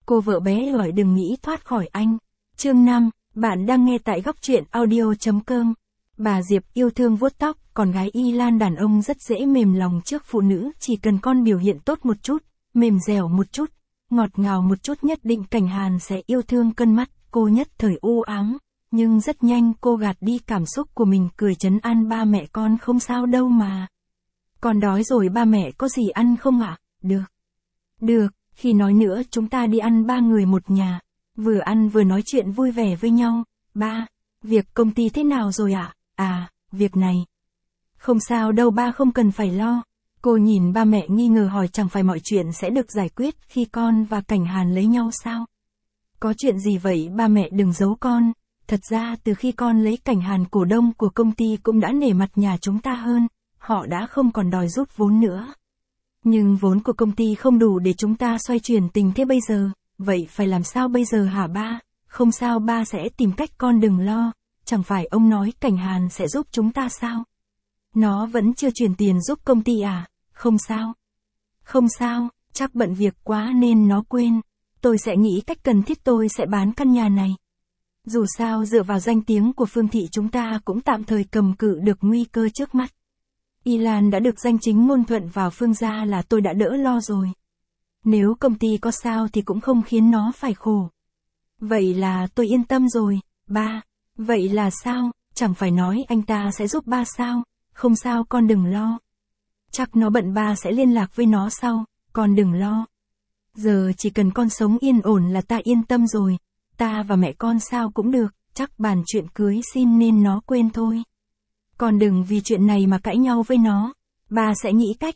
Cô vợ bé gọi đừng nghĩ thoát khỏi anh. Chương 5, bạn đang nghe tại góc truyện audio.com. Bà Diệp yêu thương vuốt tóc, con gái Y Lan đàn ông rất dễ mềm lòng trước phụ nữ, chỉ cần con biểu hiện tốt một chút, mềm dẻo một chút, ngọt ngào một chút nhất định Cảnh Hàn sẽ yêu thương cân mắt. Cô nhất thời u ám, nhưng rất nhanh cô gạt đi cảm xúc của mình, cười trấn an ba mẹ con không sao đâu mà. Con đói rồi, ba mẹ có gì ăn không ạ? Được. Được, khi nói nữa chúng ta đi ăn ba người một nhà. Vừa ăn vừa nói chuyện vui vẻ với nhau. Ba, việc công ty thế nào rồi ạ? À, việc này. Không sao đâu ba, không cần phải lo. Cô nhìn ba mẹ nghi ngờ hỏi, chẳng phải mọi chuyện sẽ được giải quyết khi con và Cảnh Hàn lấy nhau sao? Có chuyện gì vậy ba mẹ, đừng giấu con. Thật ra từ khi con lấy Cảnh Hàn, cổ đông của công ty cũng đã nể mặt nhà chúng ta hơn. Họ đã không còn đòi rút vốn nữa. Nhưng vốn của công ty không đủ để chúng ta xoay chuyển tình thế bây giờ. Vậy phải làm sao bây giờ hả ba? Không sao, ba sẽ tìm cách, con đừng lo. Chẳng phải ông nói Cảnh Hàn sẽ giúp chúng ta sao? Nó vẫn chưa chuyển tiền giúp công ty à? Không sao. Không sao, chắc bận việc quá nên nó quên. Tôi sẽ nghĩ cách, cần thiết tôi sẽ bán căn nhà này. Dù sao dựa vào danh tiếng của Phương Thị chúng ta cũng tạm thời cầm cự được nguy cơ trước mắt. Y Lan đã được danh chính ngôn thuận vào Phương gia là tôi đã đỡ lo rồi. Nếu công ty có sao thì cũng không khiến nó phải khổ. Vậy là tôi yên tâm rồi, ba. Vậy là sao, chẳng phải nói anh ta sẽ giúp ba sao? Không sao, con đừng lo. Chắc nó bận, ba sẽ liên lạc với nó sau, con đừng lo. Giờ chỉ cần con sống yên ổn là ta yên tâm rồi. Ta và mẹ con sao cũng được, chắc bàn chuyện cưới xin nên nó quên thôi. Con đừng vì chuyện này mà cãi nhau với nó. Ba sẽ nghĩ cách.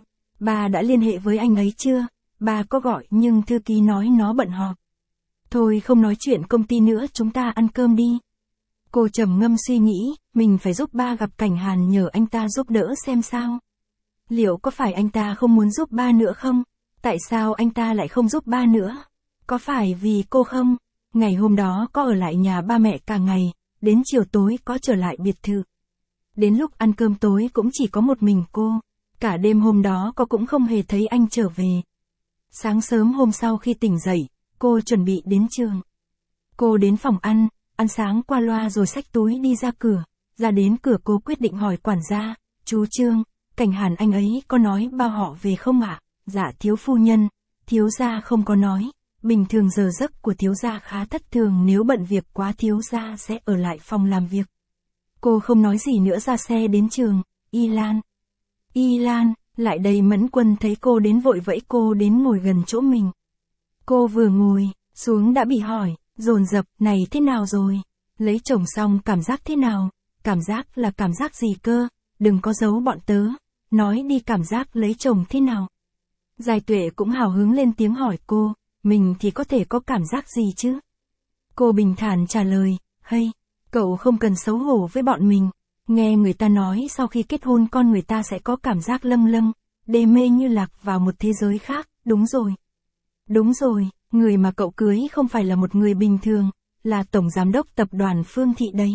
Ba đã liên hệ với anh ấy chưa? Ba có gọi nhưng thư ký nói nó bận họp. Thôi không nói chuyện công ty nữa, chúng ta ăn cơm đi. Cô trầm ngâm suy nghĩ, mình phải giúp ba gặp Cảnh Hàn, nhờ anh ta giúp đỡ xem sao. Liệu có phải anh ta không muốn giúp ba nữa không? Tại sao anh ta lại không giúp ba nữa? Có phải vì cô không? Ngày hôm đó có ở lại nhà ba mẹ cả ngày, đến chiều tối có trở lại biệt thự. Đến lúc ăn cơm tối cũng chỉ có một mình cô. Cả đêm hôm đó cô cũng không hề thấy anh trở về. Sáng sớm hôm sau khi tỉnh dậy, cô chuẩn bị đến trường. Cô đến phòng ăn sáng qua loa rồi xách túi đi ra cửa. Ra đến cửa cô quyết định hỏi quản gia, chú Trương, Cảnh Hàn anh ấy có nói bao họ về không ạ? Dạ thiếu phu nhân, thiếu gia không có nói. Bình thường giờ giấc của thiếu gia khá thất thường, nếu bận việc quá thiếu gia sẽ ở lại phòng làm việc. Cô không nói gì nữa, ra xe đến trường. Y Lan. Y Lan, lại đây. Mẫn Quân thấy cô đến vội vẫy cô đến ngồi gần chỗ mình. Cô vừa ngồi xuống đã bị hỏi, dồn dập, này thế nào rồi? Lấy chồng xong cảm giác thế nào? Cảm giác là cảm giác gì cơ? Đừng có giấu bọn tớ. Nói đi, cảm giác lấy chồng thế nào? Giai Tuệ cũng hào hứng lên tiếng hỏi cô, mình thì có thể có cảm giác gì chứ? Cô bình thản trả lời, hay, cậu không cần xấu hổ với bọn mình. Nghe người ta nói sau khi kết hôn con người ta sẽ có cảm giác lâng lâng, đê mê như lạc vào một thế giới khác. Đúng rồi. Đúng rồi, người mà cậu cưới không phải là một người bình thường, là tổng giám đốc tập đoàn Phương Thị đấy.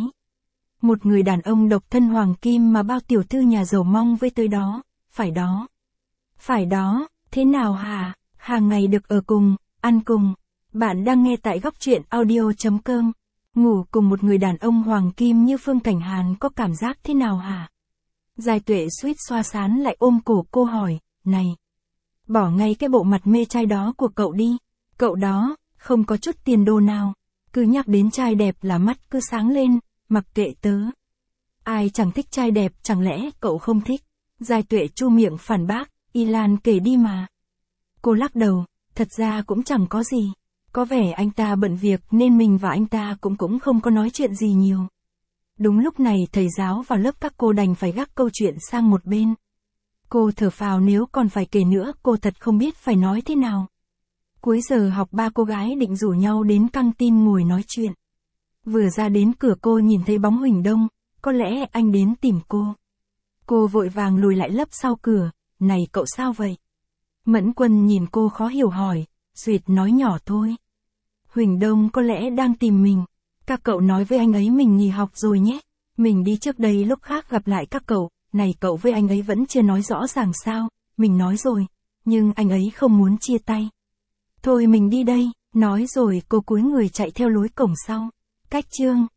Một người đàn ông độc thân hoàng kim mà bao tiểu thư nhà giàu mong với tới đó. Phải đó. Phải đó, thế nào hả? Hàng ngày được ở cùng, ăn cùng. Bạn đang nghe tại góc truyện audio.com. Ngủ cùng một người đàn ông hoàng kim như Phương Cảnh Hàn có cảm giác thế nào hả? Giai Tuệ suýt xoa sán lại ôm cổ cô hỏi, này. Bỏ ngay cái bộ mặt mê trai đó của cậu đi. Cậu đó, không có chút tiền đồ nào. Cứ nhắc đến trai đẹp là mắt cứ sáng lên, mặc kệ tớ. Ai chẳng thích trai đẹp, chẳng lẽ cậu không thích? Giai Tuệ chu miệng phản bác, Y Lan kể đi mà. Cô lắc đầu, thật ra cũng chẳng có gì. Có vẻ anh ta bận việc nên mình và anh ta cũng không có nói chuyện gì nhiều. Đúng lúc này thầy giáo vào lớp, các cô đành phải gác câu chuyện sang một bên. Cô thở phào, nếu còn phải kể nữa cô thật không biết phải nói thế nào. Cuối giờ học ba cô gái định rủ nhau đến căng tin ngồi nói chuyện. Vừa ra đến cửa cô nhìn thấy bóng Huỳnh Đông, có lẽ anh đến tìm cô. Cô vội vàng lùi lại lấp sau cửa, này cậu sao vậy? Mẫn Quân nhìn cô khó hiểu hỏi, Duyệt nói nhỏ thôi. Huỳnh Đông có lẽ đang tìm mình. Các cậu nói với anh ấy mình nghỉ học rồi nhé. Mình đi trước đây, lúc khác gặp lại các cậu. Này cậu với anh ấy vẫn chưa nói rõ ràng sao? Mình nói rồi, nhưng anh ấy không muốn chia tay. Thôi mình đi đây. Nói rồi cô cúi người chạy theo lối cổng sau. Cách chương